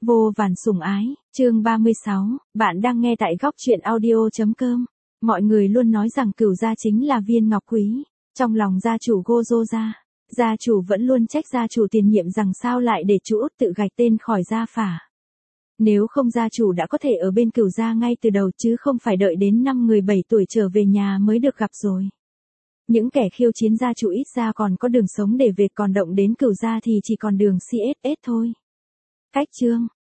Vô vàn sủng ái, chương 36, bạn đang nghe tại góc truyện audio.com. Mọi người luôn nói rằng Cửu gia chính là viên ngọc quý, trong lòng gia chủ Gojo gia chủ vẫn luôn trách gia chủ tiền nhiệm rằng sao lại để chú Út tự gạch tên khỏi gia phả. Nếu không gia chủ đã có thể ở bên Cửu gia ngay từ đầu chứ không phải đợi đến năm người 7 tuổi trở về nhà mới được gặp rồi. Những kẻ khiêu chiến gia chủ ít ra còn có đường sống để về, còn động đến Cửu gia thì chỉ còn đường CSS thôi. Cách chương,